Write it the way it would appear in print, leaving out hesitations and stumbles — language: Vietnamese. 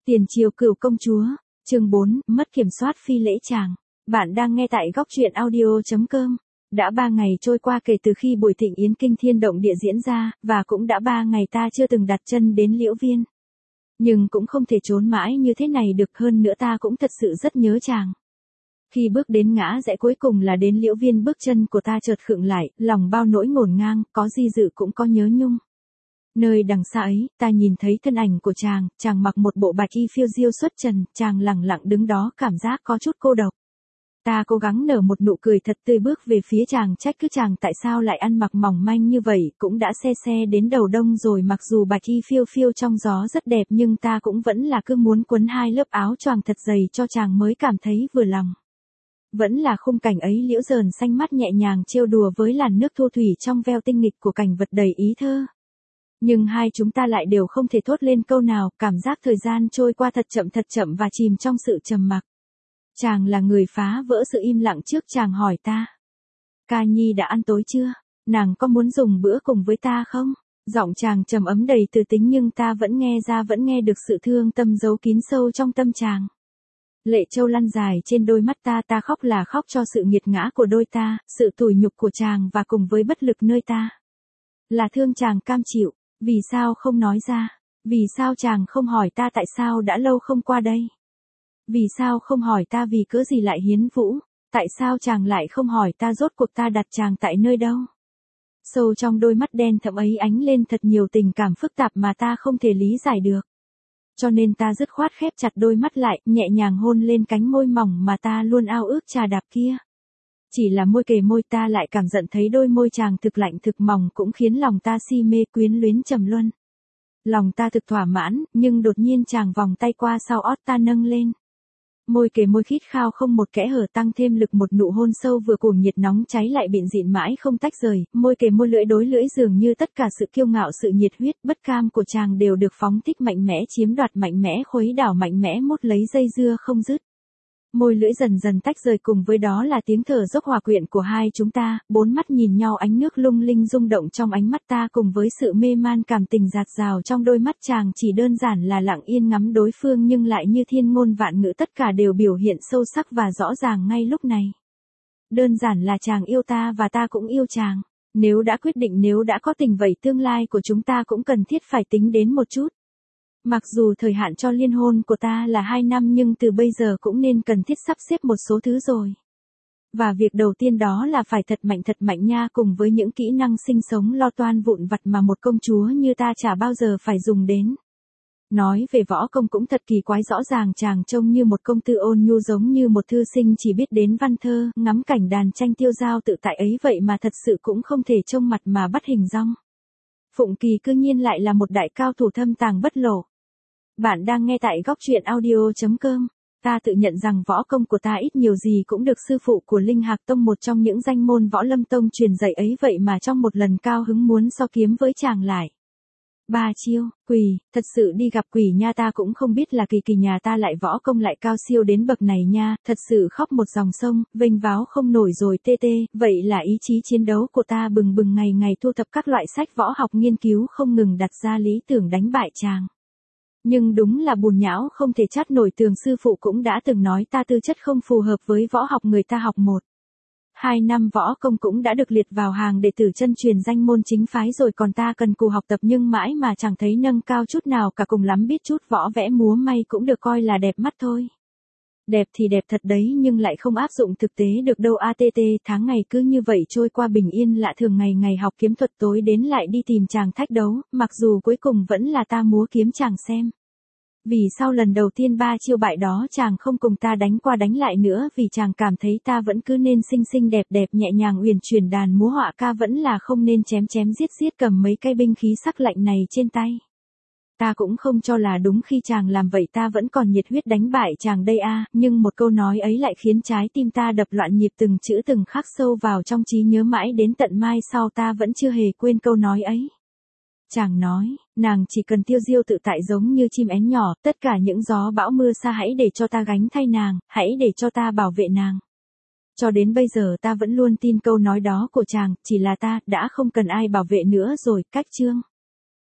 Tiền triều cửu công chúa, chương 4, mất kiểm soát phi lễ chàng. Bạn đang nghe tại góc truyện audio.com. Đã 3 ngày trôi qua kể từ khi buổi thịnh yến kinh thiên động địa diễn ra, và cũng đã 3 ngày ta chưa từng đặt chân đến Liễu Viên. Nhưng cũng không thể trốn mãi như thế này được, hơn nữa ta cũng thật sự rất nhớ chàng. Khi bước đến ngã rẽ cuối cùng là đến Liễu Viên, bước chân của ta chợt khựng lại, lòng bao nỗi ngổn ngang, có di dự cũng có nhớ nhung. Nơi đằng xa ấy, ta nhìn thấy thân ảnh của chàng mặc một bộ bạch y phiêu diêu xuất trần, chàng lẳng lặng đứng đó, cảm giác có chút cô độc. Ta cố gắng nở một nụ cười thật tươi bước về phía chàng, trách cứ chàng tại sao lại ăn mặc mỏng manh như vậy, cũng đã se đến đầu đông rồi, mặc dù bạch y phiêu phiêu trong gió rất đẹp nhưng ta cũng vẫn là cứ muốn quấn 2 lớp áo choàng thật dày cho chàng mới cảm thấy vừa lòng. Vẫn là khung cảnh ấy, liễu dờn xanh mắt nhẹ nhàng trêu đùa với làn nước thu thủy trong veo tinh nghịch của cảnh vật đầy ý thơ. Nhưng hai chúng ta lại đều không thể thốt lên câu nào, cảm giác thời gian trôi qua thật chậm và chìm trong sự trầm mặc. Chàng là người phá vỡ sự im lặng trước, chàng hỏi ta. Ca Nhi đã ăn tối chưa? Nàng có muốn dùng bữa cùng với ta không? Giọng chàng trầm ấm đầy từ tính nhưng ta vẫn nghe được sự thương tâm giấu kín sâu trong tâm chàng. Lệ châu lăn dài trên đôi mắt ta khóc là khóc cho sự nghiệt ngã của đôi ta, sự tủi nhục của chàng và cùng với bất lực nơi ta. Là thương chàng cam chịu, vì sao không nói ra? Vì sao chàng không hỏi ta tại sao đã lâu không qua đây? Vì sao không hỏi ta vì cớ gì lại hiến vũ? Tại sao chàng lại không hỏi ta rốt cuộc ta đặt chàng tại nơi đâu? Sâu trong đôi mắt đen thẫm ấy ánh lên thật nhiều tình cảm phức tạp mà ta không thể lý giải được. Cho nên ta dứt khoát khép chặt đôi mắt lại, nhẹ nhàng hôn lên cánh môi mỏng mà ta luôn ao ước trà đạp kia. Chỉ là môi kề môi ta lại cảm nhận thấy đôi môi chàng thực lạnh thực mỏng, cũng khiến lòng ta si mê quyến luyến trầm luân. Lòng ta thực thỏa mãn, nhưng đột nhiên chàng vòng tay qua sau ót ta nâng lên. Môi kề môi khít khao không một kẽ hở, tăng thêm lực một nụ hôn sâu vừa cuồng nhiệt nóng cháy lại bịn dịn mãi không tách rời, môi kề môi lưỡi đối lưỡi, dường như tất cả sự kiêu ngạo, sự nhiệt huyết, bất cam của chàng đều được phóng thích mạnh mẽ, chiếm đoạt mạnh mẽ, khuấy đảo mạnh mẽ, mút lấy dây dưa không dứt. Môi lưỡi dần dần tách rời, cùng với đó là tiếng thở dốc hòa quyện của hai chúng ta, bốn mắt nhìn nhau, ánh nước lung linh rung động trong ánh mắt ta cùng với sự mê man cảm tình dạt dào trong đôi mắt chàng, chỉ đơn giản là lặng yên ngắm đối phương nhưng lại như thiên ngôn vạn ngữ, tất cả đều biểu hiện sâu sắc và rõ ràng ngay lúc này. Đơn giản là chàng yêu ta và ta cũng yêu chàng. Nếu đã quyết định, nếu đã có tình vậy tương lai của chúng ta cũng cần thiết phải tính đến một chút. Mặc dù thời hạn cho liên hôn của ta là 2 năm nhưng từ bây giờ cũng nên cần thiết sắp xếp một số thứ rồi. Và việc đầu tiên đó là phải thật mạnh nha, cùng với những kỹ năng sinh sống lo toan vụn vặt mà một công chúa như ta chả bao giờ phải dùng đến. Nói về võ công cũng thật kỳ quái, rõ ràng chàng trông như một công tử ôn nhu, giống như một thư sinh chỉ biết đến văn thơ, ngắm cảnh đàn tranh tiêu dao tự tại ấy, vậy mà thật sự cũng không thể trông mặt mà bắt hình dong. Phụng Kỳ cư nhiên lại là một đại cao thủ thâm tàng bất lộ. Bạn đang nghe tại góc truyện audio.com. Ta tự nhận rằng võ công của ta ít nhiều gì cũng được sư phụ của Linh Hạc Tông, một trong những danh môn võ lâm tông truyền dạy ấy, vậy mà trong một lần cao hứng muốn so kiếm với chàng lại. 3 chiêu, quỳ, thật sự đi gặp quỷ nha, ta cũng không biết là kỳ nhà ta lại võ công lại cao siêu đến bậc này nha, thật sự khóc một dòng sông, vênh váo không nổi rồi tê, vậy là ý chí chiến đấu của ta bừng bừng, ngày thu thập các loại sách võ học nghiên cứu không ngừng, đặt ra lý tưởng đánh bại chàng. Nhưng đúng là bùn nhão không thể chát nổi tường, sư phụ cũng đã từng nói ta tư chất không phù hợp với võ học người ta học 1-2 năm võ công cũng đã được liệt vào hàng đệ tử chân truyền danh môn chính phái rồi, còn ta cần cù học tập nhưng mãi mà chẳng thấy nâng cao chút nào cả, cùng lắm biết chút võ vẽ múa may cũng được coi là đẹp mắt thôi. Đẹp thì đẹp thật đấy nhưng lại không áp dụng thực tế được đâu tháng ngày cứ như vậy trôi qua bình yên lạ thường, ngày học kiếm thuật, tối đến lại đi tìm chàng thách đấu, mặc dù cuối cùng vẫn là ta múa kiếm chàng xem. Vì sau lần đầu tiên 3 chiêu bại đó chàng không cùng ta đánh qua đánh lại nữa, vì chàng cảm thấy ta vẫn cứ nên xinh đẹp nhẹ nhàng uyển chuyển đàn múa họa ca, vẫn là không nên chém giết cầm mấy cây binh khí sắc lạnh này trên tay. Ta cũng không cho là đúng khi chàng làm vậy ta vẫn còn nhiệt huyết đánh bại chàng đây nhưng một câu nói ấy lại khiến trái tim ta đập loạn nhịp, từng chữ từng khắc sâu vào trong trí nhớ mãi đến tận mai sau ta vẫn chưa hề quên câu nói ấy. Chàng nói, nàng chỉ cần tiêu diêu tự tại giống như chim én nhỏ, tất cả những gió bão mưa xa hãy để cho ta gánh thay nàng, hãy để cho ta bảo vệ nàng. Cho đến bây giờ ta vẫn luôn tin câu nói đó của chàng, chỉ là ta đã không cần ai bảo vệ nữa rồi. Cách chương